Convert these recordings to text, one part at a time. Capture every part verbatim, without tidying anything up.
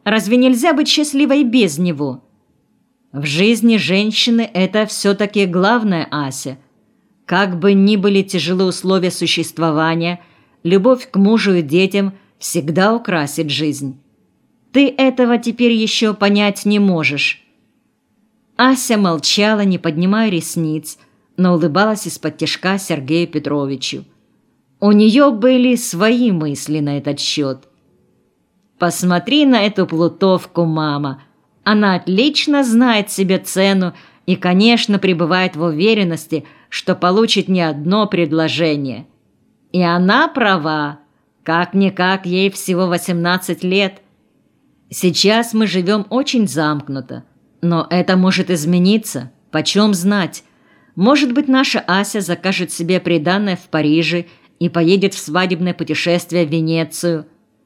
Разве нельзя быть счастливой без него? В жизни женщины это все-таки главное, Ася. Как бы ни были тяжелы условия существования, любовь к мужу и детям всегда украсит жизнь. Ты этого теперь еще понять не можешь». Ася молчала, не поднимая ресниц, но улыбалась из-под тишка Сергею Петровичу. У нее были свои мысли на этот счет. «Посмотри на эту плутовку, мама. Она отлично знает себе цену и, конечно, пребывает в уверенности, что получит не одно предложение. И она права. Как-никак ей всего восемнадцать лет. Сейчас мы живем очень замкнуто. Но это может измениться. Почем знать? Может быть, наша Ася закажет себе приданое в Париже и поедет в свадебное путешествие в Венецию.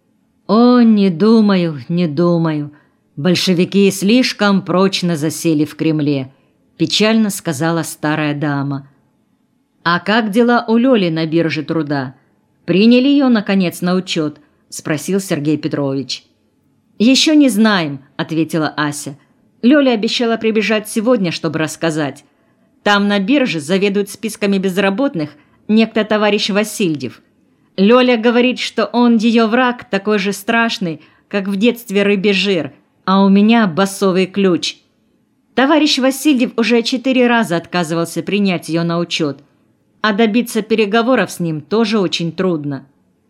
О, не думаю, не думаю. Большевики слишком прочно засели в Кремле, печально сказала старая дама. А как дела у Лёли на бирже труда? Приняли ее, наконец, на учет? Спросил Сергей Петрович. Еще не знаем, ответила Ася. Лёля обещала прибежать сегодня, чтобы рассказать. Там на бирже заведует списками безработных некто товарищ Васильев. Лёля говорит, что он ее враг такой же страшный, как в детстве рыбий жир, а у меня басовый ключ. Товарищ Васильев уже четыре раза отказывался принять ее на учет, а добиться переговоров с ним тоже очень трудно.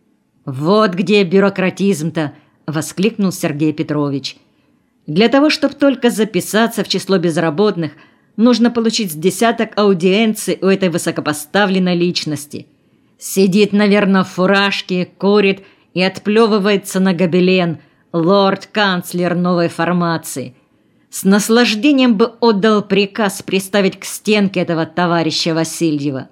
«Вот где бюрократизм-то!» – воскликнул Сергей Петрович. «Для того, чтобы только записаться в число безработных, нужно получить с десяток аудиенций у этой высокопоставленной личности. Сидит, наверное, в фуражке, курит и отплевывается на гобелен лорд-канцлер новой формации. С наслаждением бы отдал приказ приставить к стенке этого товарища Васильева».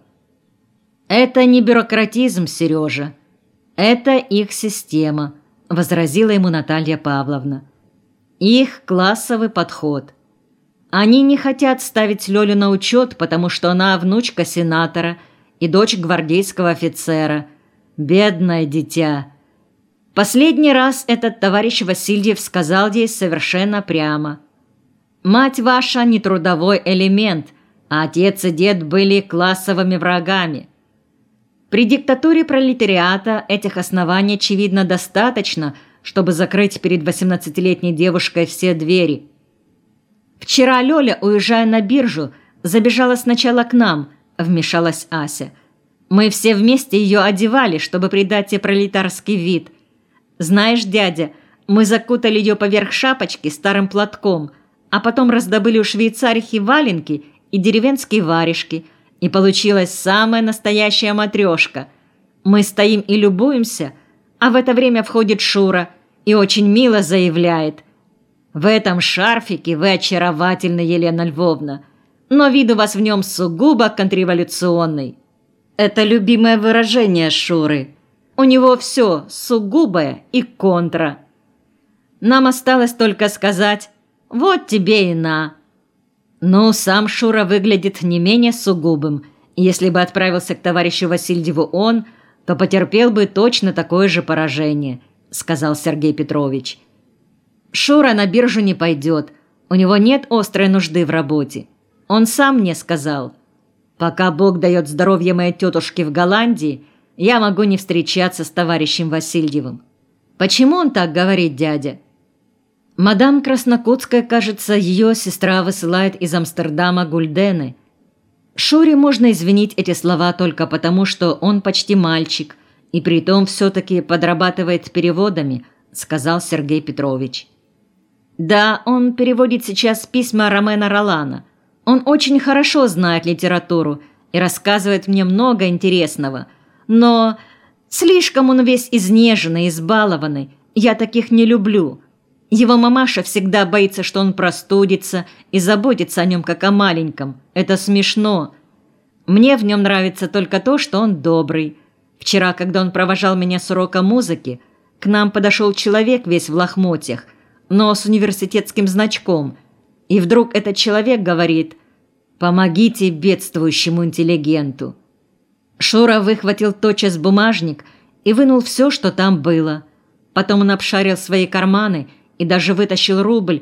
«Это не бюрократизм, Сережа. Это их система», – возразила ему Наталья Павловна. «Их классовый подход. Они не хотят ставить Лёлю на учет, потому что она внучка сенатора и дочь гвардейского офицера. Бедное дитя. Последний раз этот товарищ Васильев сказал ей совершенно прямо: «Мать ваша не трудовой элемент, а отец и дед были классовыми врагами». При диктатуре пролетариата этих оснований, очевидно, достаточно, чтобы закрыть перед восемнадцатилетней девушкой все двери. «Вчера Лёля, уезжая на биржу, забежала сначала к нам», – вмешалась Ася. «Мы все вместе ее одевали, чтобы придать ей пролетарский вид. Знаешь, дядя, мы закутали ее поверх шапочки старым платком, а потом раздобыли у швейцарихи валенки и деревенские варежки, и получилась самая настоящая матрешка. Мы стоим и любуемся, а в это время входит Шура и очень мило заявляет: «В этом шарфике вы очаровательны, Елена Львовна, но вид у вас в нем сугубо контрреволюционный». Это любимое выражение Шуры. У него все сугубое и контра. Нам осталось только сказать: «Вот тебе и на». Ну, сам Шура выглядит не менее сугубым. Если бы отправился к товарищу Васильеву он, то потерпел бы точно такое же поражение, сказал Сергей Петрович. Шура на биржу не пойдет. У него нет острой нужды в работе. Он сам мне сказал: «Пока Бог дает здоровье моей тетушке в Голландии, я могу не встречаться с товарищем Васильевым». Почему он так говорит, дядя? Мадам Краснокутская, кажется, ее сестра высылает из Амстердама гульдены. Шуре можно извинить эти слова только потому, что он почти мальчик, и притом все-таки подрабатывает переводами, сказал Сергей Петрович. Да, он переводит сейчас письма Ромена Ролана. Он очень хорошо знает литературу и рассказывает мне много интересного, но слишком он весь изнеженный, избалованный. Я таких не люблю. Его мамаша всегда боится, что он простудится, и заботится о нем как о маленьком. Это смешно. Мне в нем нравится только то, что он добрый. Вчера, когда он провожал меня с урока музыки, к нам подошел человек весь в лохмотьях, но с университетским значком. И вдруг этот человек говорит: «Помогите бедствующему интеллигенту». Шура выхватил тотчас бумажник и вынул все, что там было. Потом он обшарил свои карманы и даже вытащил рубль,